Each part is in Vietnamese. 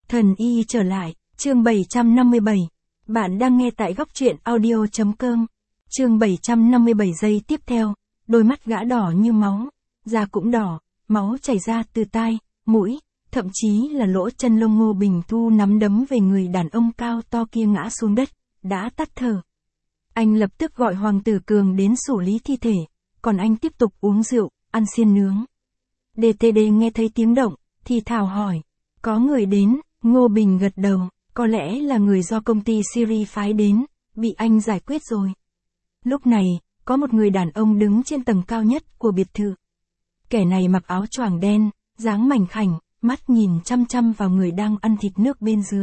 Thần y trở lại, chương 757. Bạn đang nghe tại góc truyện audio.com. Chương 757 giây tiếp theo, đôi mắt gã đỏ như máu, da cũng đỏ, máu chảy ra từ tai, mũi, thậm chí là lỗ chân lông. Ngô Bình Thu nắm đấm về người đàn ông cao to kia ngã xuống đất, đã tắt thở. Anh lập tức gọi Hoàng Tử Cường đến xử lý thi thể, còn anh tiếp tục uống rượu, ăn xiên nướng. DTD nghe thấy tiếng động, thì thào hỏi, có người đến. Ngô Bình gật đầu, có lẽ là người do công ty Siri phái đến, bị anh giải quyết rồi. Lúc này, có một người đàn ông đứng trên tầng cao nhất của biệt thự. Kẻ này mặc áo choàng đen, dáng mảnh khảnh, mắt nhìn chăm chăm vào người đang ăn thịt nước bên dưới.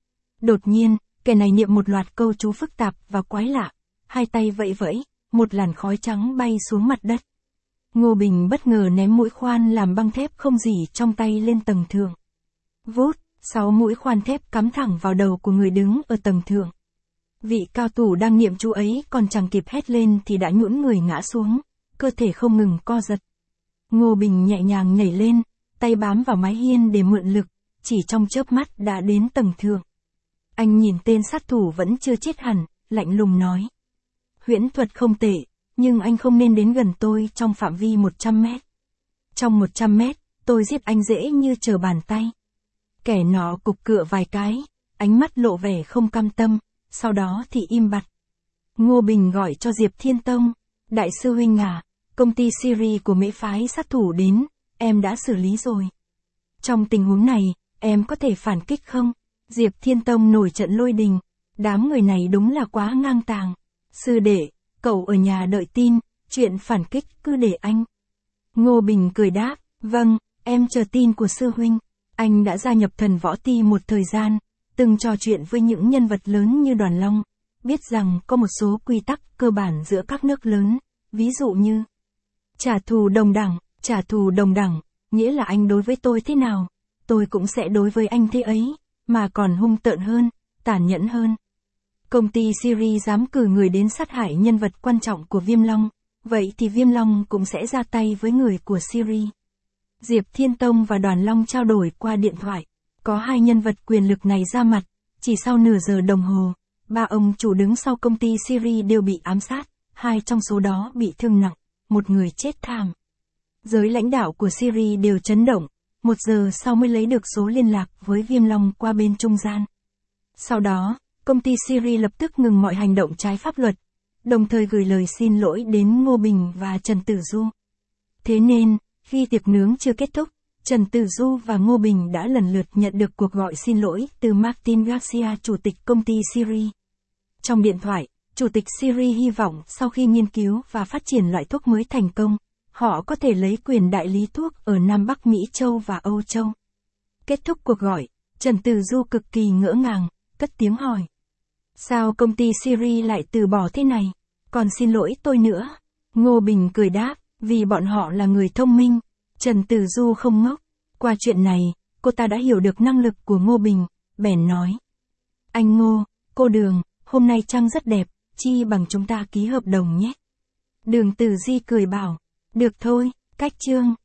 Đột nhiên, kẻ này niệm một loạt câu chú phức tạp và quái lạ, hai tay vẫy vẫy, một làn khói trắng bay xuống mặt đất. Ngô Bình bất ngờ ném mũi khoan làm băng thép không gì trong tay lên tầng thượng. Vút, 6 mũi khoan thép cắm thẳng vào đầu của người đứng ở tầng thượng. Vị cao thủ đang niệm chú ấy còn chẳng kịp hét lên thì đã nhũn người ngã xuống, cơ thể không ngừng co giật. Ngô Bình nhẹ nhàng nhảy lên, tay bám vào mái hiên để mượn lực, chỉ trong chớp mắt đã đến tầng thượng. Anh nhìn tên sát thủ vẫn chưa chết hẳn, lạnh lùng nói. Huyễn thuật không tệ, nhưng anh không nên đến gần tôi trong phạm vi 100 mét. Trong 100 mét, tôi giết anh dễ như trở bàn tay. Kẻ nọ cục cựa vài cái, ánh mắt lộ vẻ không cam tâm, sau đó thì im bặt. Ngô Bình gọi cho Diệp Thiên Tông. Đại sư huynh à, công ty Siri của Mễ phái sát thủ đến, em đã xử lý rồi. Trong tình huống này, em có thể phản kích không? Diệp Thiên Tông nổi trận lôi đình. Đám người này đúng là quá ngang tàng. Sư đệ, cậu ở nhà đợi tin, chuyện phản kích cứ để anh. Ngô Bình cười đáp, vâng, em chờ tin của sư huynh. Anh đã gia nhập Thần Võ Ti một thời gian, từng trò chuyện với những nhân vật lớn như Đoàn Long, biết rằng có một số quy tắc cơ bản giữa các nước lớn, ví dụ như trả thù đồng đẳng, nghĩa là anh đối với tôi thế nào, tôi cũng sẽ đối với anh thế ấy, mà còn hung tợn hơn, tàn nhẫn hơn. Công ty Siri dám cử người đến sát hại nhân vật quan trọng của Viêm Long, vậy thì Viêm Long cũng sẽ ra tay với người của Siri. Diệp Thiên Tông và Đoàn Long trao đổi qua điện thoại, có hai nhân vật quyền lực này ra mặt, chỉ sau nửa giờ đồng hồ, ba ông chủ đứng sau công ty Siri đều bị ám sát, hai trong số đó bị thương nặng, một người chết thảm. Giới lãnh đạo của Siri đều chấn động, 1 giờ sau mới lấy được số liên lạc với Viêm Long qua bên trung gian. Sau đó, công ty Siri lập tức ngừng mọi hành động trái pháp luật, đồng thời gửi lời xin lỗi đến Ngô Bình và Trần Tử Du. Thế nên, khi tiệc nướng chưa kết thúc, Trần Tử Du và Ngô Bình đã lần lượt nhận được cuộc gọi xin lỗi từ Martin Garcia, chủ tịch công ty Siri. Trong điện thoại, chủ tịch Siri hy vọng sau khi nghiên cứu và phát triển loại thuốc mới thành công, họ có thể lấy quyền đại lý thuốc ở Nam Bắc Mỹ Châu và Âu Châu. Kết thúc cuộc gọi, Trần Tử Du cực kỳ ngỡ ngàng, cất tiếng hỏi. Sao công ty Siri lại từ bỏ thế này? Còn xin lỗi tôi nữa. Ngô Bình cười đáp, vì bọn họ là người thông minh. Trần Tử Du không ngốc. Qua chuyện này, cô ta đã hiểu được năng lực của Ngô Bình, bèn nói. Anh Ngô, cô Đường, hôm nay trăng rất đẹp, chi bằng chúng ta ký hợp đồng nhé. Đường Tử Di cười bảo, được thôi, cách chương.